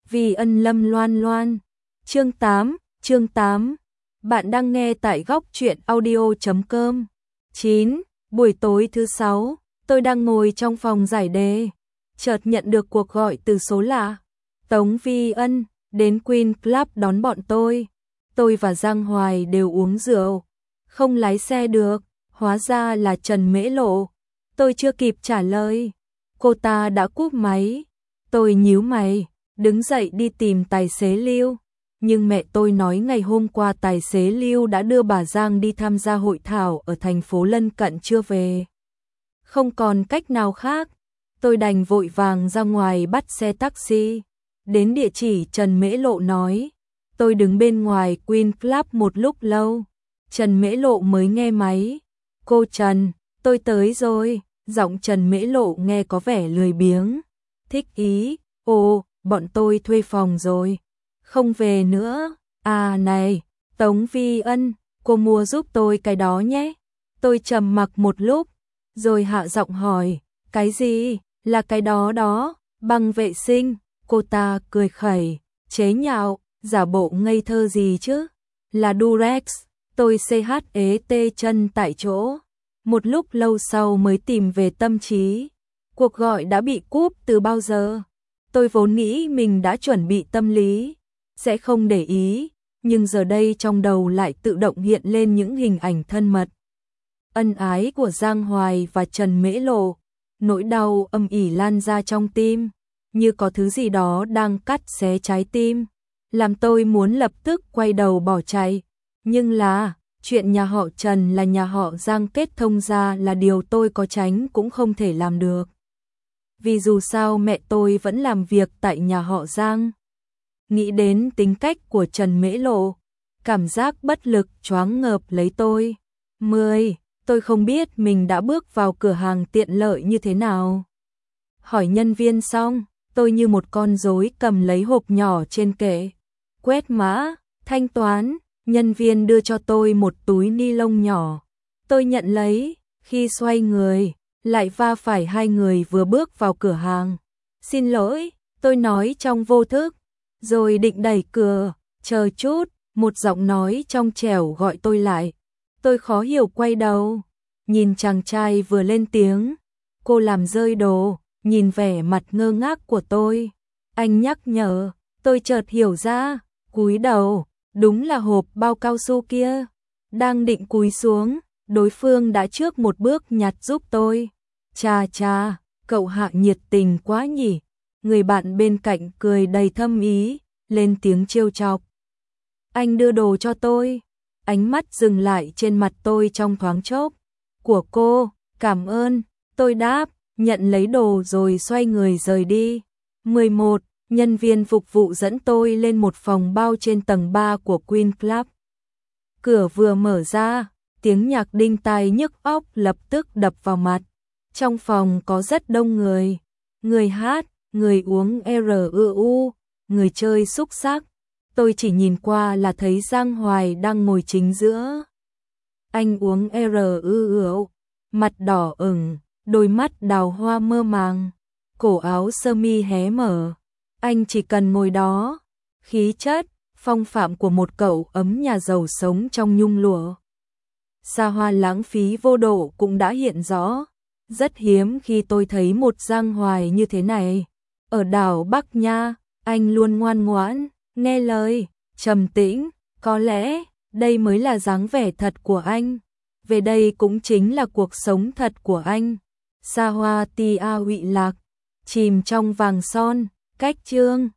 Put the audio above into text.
Vì ân Lâm Loan Loan. Chương 8. Bạn đang nghe tại góc truyện audio.com. 9. Buổi tối thứ 6, tôi đang ngồi trong phòng giải đề, chợt nhận được cuộc gọi từ số lạ. Tống Vi Ân đến Queen Club đón bọn tôi. Tôi và Giang Hoài đều uống rượu, không lái xe được, hóa ra là Trần Mễ Lộ. Tôi chưa kịp trả lời, cô ta đã cúp máy. Tôi nhíu mày, đứng dậy đi tìm tài xế Lưu. Nhưng mẹ tôi nói ngày hôm qua tài xế Lưu đã đưa bà Giang đi tham gia hội thảo ở thành phố lân cận chưa về. Không còn cách nào khác, tôi đành vội vàng ra ngoài bắt xe taxi. Đến địa chỉ Trần Mễ Lộ nói, tôi đứng bên ngoài Queen Club một lúc lâu. Trần Mễ Lộ mới nghe máy. Cô Trần, tôi tới rồi. Giọng Trần Mễ Lộ nghe có vẻ lười biếng. Thích ý, ồ, bọn tôi thuê phòng rồi. Không về nữa. À này, Tống Vi Ân, cô mua giúp tôi cái đó nhé. Tôi trầm mặc một lúc, rồi hạ giọng hỏi, cái gì? Là cái đó đó, băng vệ sinh. Cô ta cười khẩy, chế nhạo, giả bộ ngây thơ gì chứ? Là Durex. Tôi CHET chân tại chỗ. Một lúc lâu sau mới tìm về tâm trí. Cuộc gọi đã bị cúp từ bao giờ? Tôi vốn nghĩ mình đã chuẩn bị tâm lý, sẽ không để ý, nhưng giờ đây trong đầu lại tự động hiện lên những hình ảnh thân mật, ân ái của Giang Hoài và Trần Mễ Lộ. Nỗi đau âm ỉ lan ra trong tim, như có thứ gì đó đang cắt xé trái tim, làm tôi muốn lập tức quay đầu bỏ chạy. Nhưng là, chuyện nhà họ Trần là nhà họ Giang kết thông ra là điều tôi có tránh cũng không thể làm được. Vì dù sao mẹ tôi vẫn làm việc tại nhà họ Giang. Nghĩ đến tính cách của Trần Mễ Lộ, cảm giác bất lực choáng ngợp lấy tôi. 10. Tôi không biết mình đã bước vào cửa hàng tiện lợi như thế nào. Hỏi nhân viên xong, tôi như một con rối cầm lấy hộp nhỏ trên kệ. Quét mã, thanh toán, nhân viên đưa cho tôi một túi ni lông nhỏ. Tôi nhận lấy, khi xoay người, lại va phải hai người vừa bước vào cửa hàng. Xin lỗi, tôi nói trong vô thức, rồi định đẩy cửa. Chờ chút, một giọng nói trong trẻo gọi tôi lại. Tôi khó hiểu quay đầu, nhìn chàng trai vừa lên tiếng. Cô làm rơi đồ, nhìn vẻ mặt ngơ ngác của tôi. Anh nhắc nhở, tôi chợt hiểu ra, cúi đầu, đúng là hộp bao cao su kia. Đang định cúi xuống, đối phương đã trước một bước nhặt giúp tôi. Chà, cậu Hạ nhiệt tình quá nhỉ. Người bạn bên cạnh cười đầy thâm ý, lên tiếng trêu chọc. Anh đưa đồ cho tôi. Ánh mắt dừng lại trên mặt tôi trong thoáng chốc. Của cô, cảm ơn. Tôi đáp, nhận lấy đồ rồi xoay người rời đi. 11. Nhân viên phục vụ dẫn tôi lên một phòng bao trên tầng 3 của Queen Club. Cửa vừa mở ra, tiếng nhạc đinh tai nhức óc lập tức đập vào mặt. Trong phòng có rất đông người. Người hát, người uống rượu, người chơi xúc xắc. Tôi chỉ nhìn qua là thấy Giang Hoài đang ngồi chính giữa. Anh uống rượu, mặt đỏ ửng, đôi mắt đào hoa mơ màng, cổ áo sơ mi hé mở. Anh chỉ cần ngồi đó, khí chất, phong phạm của một cậu ấm nhà giàu sống trong nhung lụa. Xa hoa lãng phí vô độ cũng đã hiện rõ. Rất hiếm khi tôi thấy một Giang Hoài như thế này. Ở đảo Bắc Nha, anh luôn ngoan ngoãn, nghe lời, trầm tĩnh, có lẽ đây mới là dáng vẻ thật của anh. Về đây cũng chính là cuộc sống thật của anh. Xa hoa tia Huệ Lạc, chìm trong vàng son, cách chương.